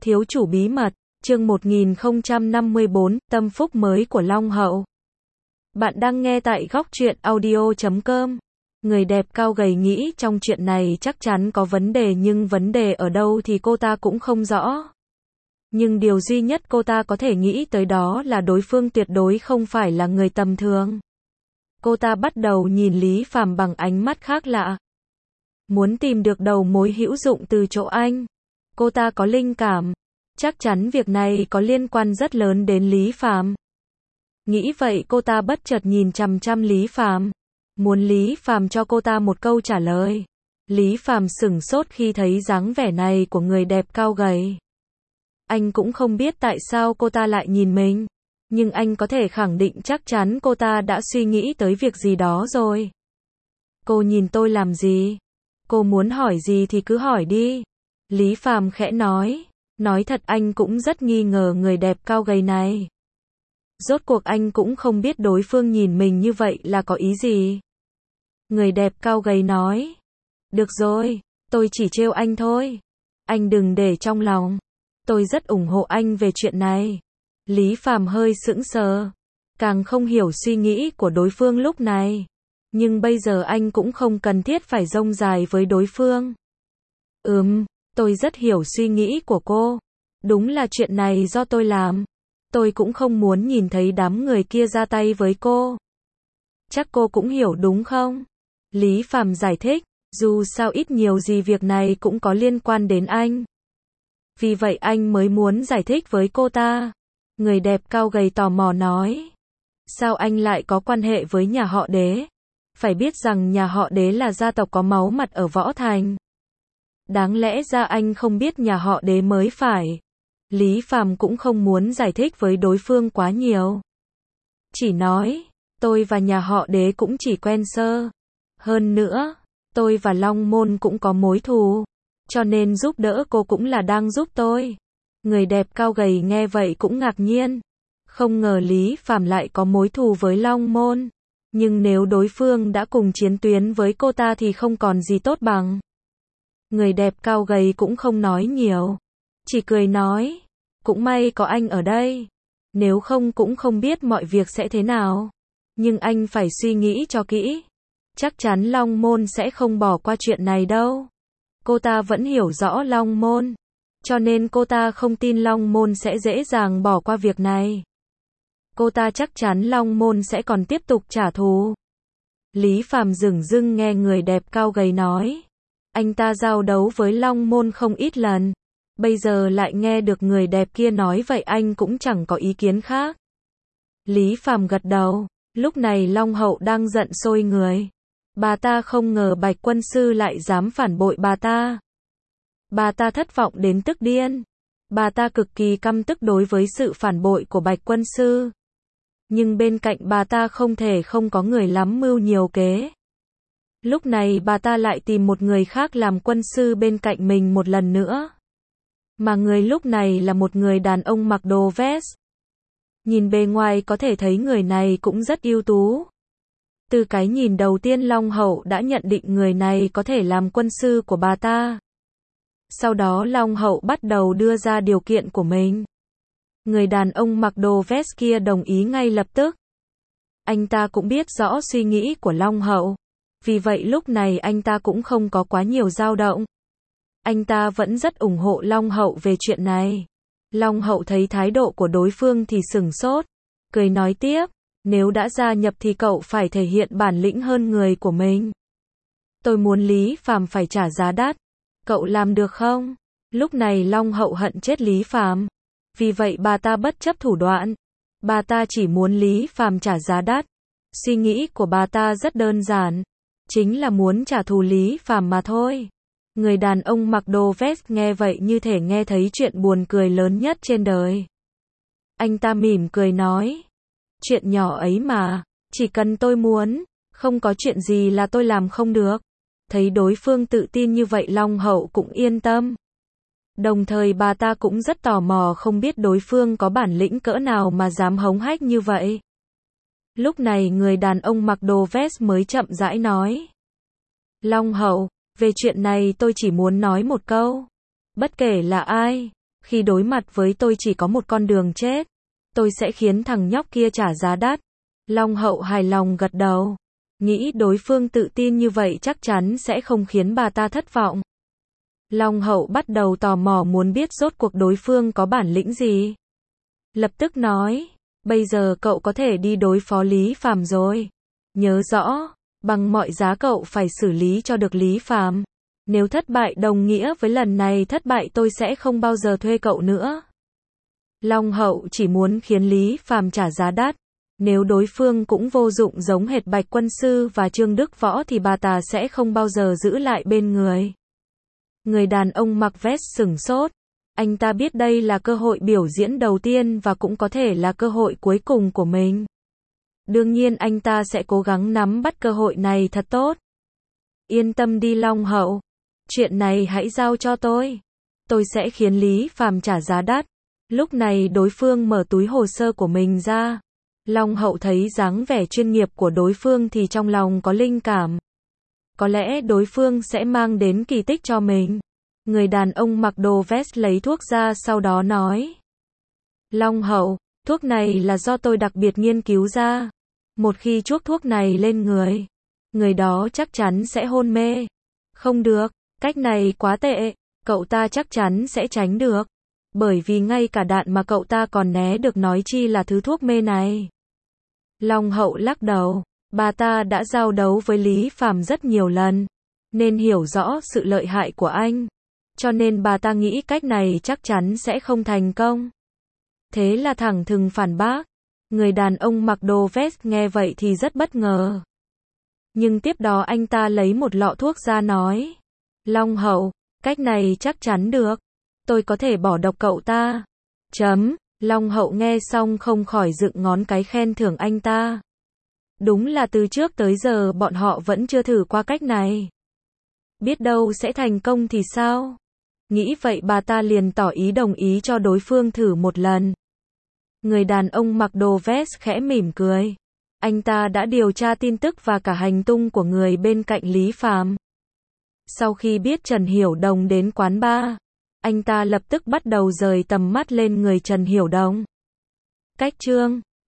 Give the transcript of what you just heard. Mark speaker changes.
Speaker 1: Thiếu chủ bí mật, chương 1054, tâm phúc mới của Long Hậu. Bạn đang nghe tại góc truyện audio.com. Người đẹp cao gầy nghĩ trong chuyện này chắc chắn có vấn đề, nhưng vấn đề ở đâu thì cô ta cũng không rõ. Nhưng điều duy nhất cô ta có thể nghĩ tới đó là đối phương tuyệt đối không phải là người tầm thường. Cô ta bắt đầu nhìn Lý Phàm bằng ánh mắt khác lạ. Muốn tìm được đầu mối hữu dụng từ chỗ anh. Cô ta có linh cảm. Chắc chắn việc này có liên quan rất lớn đến Lý Phàm. Nghĩ vậy cô ta bất chợt nhìn chằm chằm Lý Phàm. Muốn Lý Phàm cho cô ta một câu trả lời. Lý Phàm sửng sốt khi thấy dáng vẻ này của người đẹp cao gầy. Anh cũng không biết tại sao cô ta lại nhìn mình. Nhưng anh có thể khẳng định chắc chắn cô ta đã suy nghĩ tới việc gì đó rồi. Cô nhìn tôi làm gì? Cô muốn hỏi gì thì cứ hỏi đi. Lý Phàm khẽ nói. Nói thật anh cũng rất nghi ngờ người đẹp cao gầy này. Rốt cuộc anh cũng không biết đối phương nhìn mình như vậy là có ý gì. Người đẹp cao gầy nói. Được rồi, tôi chỉ trêu anh thôi. Anh đừng để trong lòng. Tôi rất ủng hộ anh về chuyện này. Lý Phàm hơi sững sờ. Càng không hiểu suy nghĩ của đối phương lúc này. Nhưng bây giờ anh cũng không cần thiết phải rông dài với đối phương. Tôi rất hiểu suy nghĩ của cô. Đúng là chuyện này do tôi làm. Tôi cũng không muốn nhìn thấy đám người kia ra tay với cô. Chắc cô cũng hiểu đúng không? Lý Phàm giải thích, dù sao ít nhiều gì việc này cũng có liên quan đến anh. Vì vậy anh mới muốn giải thích với cô ta. Người đẹp cao gầy tò mò nói. Sao anh lại có quan hệ với nhà họ Đế? Phải biết rằng nhà họ Đế là gia tộc có máu mặt ở Võ Thành. Đáng lẽ ra anh không biết nhà họ Đế mới phải. Lý Phàm cũng không muốn giải thích với đối phương quá nhiều. Chỉ nói, tôi và nhà họ Đế cũng chỉ quen sơ. Hơn nữa, tôi và Long Môn cũng có mối thù. Cho nên giúp đỡ cô cũng là đang giúp tôi. Người đẹp cao gầy nghe vậy cũng ngạc nhiên. Không ngờ Lý Phàm lại có mối thù với Long Môn. Nhưng nếu đối phương đã cùng chiến tuyến với cô ta thì không còn gì tốt bằng. Người đẹp cao gầy cũng không nói nhiều. Chỉ cười nói. Cũng may có anh ở đây. Nếu không cũng không biết mọi việc sẽ thế nào. Nhưng anh phải suy nghĩ cho kỹ. Chắc chắn Long Môn sẽ không bỏ qua chuyện này đâu. Cô ta vẫn hiểu rõ Long Môn. Cho nên cô ta không tin Long Môn sẽ dễ dàng bỏ qua việc này. Cô ta chắc chắn Long Môn sẽ còn tiếp tục trả thù. Lý Phàm dửng dưng nghe người đẹp cao gầy nói. Anh ta giao đấu với Long Môn không ít lần. Bây giờ lại nghe được người đẹp kia nói vậy anh cũng chẳng có ý kiến khác. Lý Phàm gật đầu. Lúc này Long Hậu đang giận sôi người. Bà ta không ngờ Bạch Quân Sư lại dám phản bội bà ta. Bà ta thất vọng đến tức điên. Bà ta cực kỳ căm tức đối với sự phản bội của Bạch Quân Sư. Nhưng bên cạnh bà ta không thể không có người lắm mưu nhiều kế. Lúc này bà ta lại tìm một người khác làm quân sư bên cạnh mình một lần nữa. Mà người lúc này là một người đàn ông mặc đồ vest. Nhìn bề ngoài có thể thấy người này cũng rất ưu tú. Từ cái nhìn đầu tiên Long Hậu đã nhận định người này có thể làm quân sư của bà ta. Sau đó Long Hậu bắt đầu đưa ra điều kiện của mình. Người đàn ông mặc đồ vest kia đồng ý ngay lập tức. Anh ta cũng biết rõ suy nghĩ của Long Hậu. Vì vậy lúc này anh ta cũng không có quá nhiều dao động. Anh ta vẫn rất ủng hộ Long Hậu về chuyện này. Long Hậu thấy thái độ của đối phương thì sửng sốt. Cười nói tiếp. Nếu đã gia nhập thì cậu phải thể hiện bản lĩnh hơn người của mình. Tôi muốn Lý Phàm phải trả giá đắt. Cậu làm được không? Lúc này Long Hậu hận chết Lý Phàm. Vì vậy bà ta bất chấp thủ đoạn. Bà ta chỉ muốn Lý Phàm trả giá đắt. Suy nghĩ của bà ta rất đơn giản. Chính là muốn trả thù Lý Phàm mà thôi. Người đàn ông mặc đồ vest nghe vậy như thể nghe thấy chuyện buồn cười lớn nhất trên đời. Anh ta mỉm cười nói. Chuyện nhỏ ấy mà, chỉ cần tôi muốn, không có chuyện gì là tôi làm không được. Thấy đối phương tự tin như vậy Long Hậu cũng yên tâm. Đồng thời bà ta cũng rất tò mò không biết đối phương có bản lĩnh cỡ nào mà dám hống hách như vậy. Lúc này người đàn ông mặc đồ vest mới chậm rãi nói. Long Hậu, về chuyện này tôi chỉ muốn nói một câu. Bất kể là ai, Khi đối mặt với tôi chỉ có một con đường chết. Tôi sẽ khiến thằng nhóc kia trả giá đắt. Long hậu hài lòng gật đầu. Nghĩ đối phương tự tin như vậy chắc chắn sẽ không khiến bà ta thất vọng. Long hậu bắt đầu tò mò muốn biết rốt cuộc đối phương có bản lĩnh gì. Lập tức nói, bây giờ cậu có thể đi đối phó Lý Phàm rồi. Nhớ rõ, bằng mọi giá cậu phải xử lý cho được Lý Phàm. Nếu thất bại đồng nghĩa với lần này thất bại tôi sẽ không bao giờ thuê cậu nữa. Long hậu chỉ muốn khiến Lý Phàm trả giá đắt. Nếu đối phương cũng vô dụng giống hệt Bạch Quân Sư và Trương Đức Võ thì bà ta sẽ không bao giờ giữ lại bên người. Người đàn ông mặc vest sửng sốt. Anh ta biết đây là cơ hội biểu diễn đầu tiên và cũng có thể là cơ hội cuối cùng của mình. Đương nhiên anh ta sẽ cố gắng nắm bắt cơ hội này thật tốt. Yên tâm đi Long hậu. Chuyện này hãy giao cho tôi. Tôi sẽ khiến Lý Phàm trả giá đắt. Lúc này đối phương mở túi hồ sơ của mình ra. Long hậu thấy dáng vẻ chuyên nghiệp của đối phương thì trong lòng có linh cảm. Có lẽ đối phương sẽ mang đến kỳ tích cho mình. Người đàn ông mặc đồ vest lấy thuốc ra sau đó nói. Long hậu, thuốc này là do tôi đặc biệt nghiên cứu ra. Một khi chuốc thuốc này lên người đó chắc chắn sẽ hôn mê. Không được, cách này quá tệ, cậu ta chắc chắn sẽ tránh được. Bởi vì ngay cả đạn mà cậu ta còn né được nói chi là thứ thuốc mê này. Long hậu lắc đầu, bà ta đã giao đấu với Lý Phàm rất nhiều lần, nên hiểu rõ sự lợi hại của anh. Cho nên bà ta nghĩ cách này chắc chắn sẽ không thành công. Thế là thẳng thừng phản bác. Người đàn ông mặc đồ vest nghe vậy thì rất bất ngờ. Nhưng tiếp đó anh ta lấy một lọ thuốc ra nói. Long hậu, cách này chắc chắn được. Tôi có thể bỏ độc cậu ta. Long hậu nghe xong không khỏi dựng ngón cái khen thưởng anh ta. Đúng là từ trước tới giờ bọn họ vẫn chưa thử qua cách này. Biết đâu sẽ thành công thì sao? Nghĩ vậy bà ta liền tỏ ý đồng ý cho đối phương thử một lần. Người đàn ông mặc đồ vest khẽ mỉm cười. Anh ta đã điều tra tin tức và cả hành tung của người bên cạnh Lý Phàm. Sau khi biết Trần Hiểu Đồng đến quán bar, anh ta lập tức bắt đầu rời tầm mắt lên người Trần Hiểu Đồng. Cách chương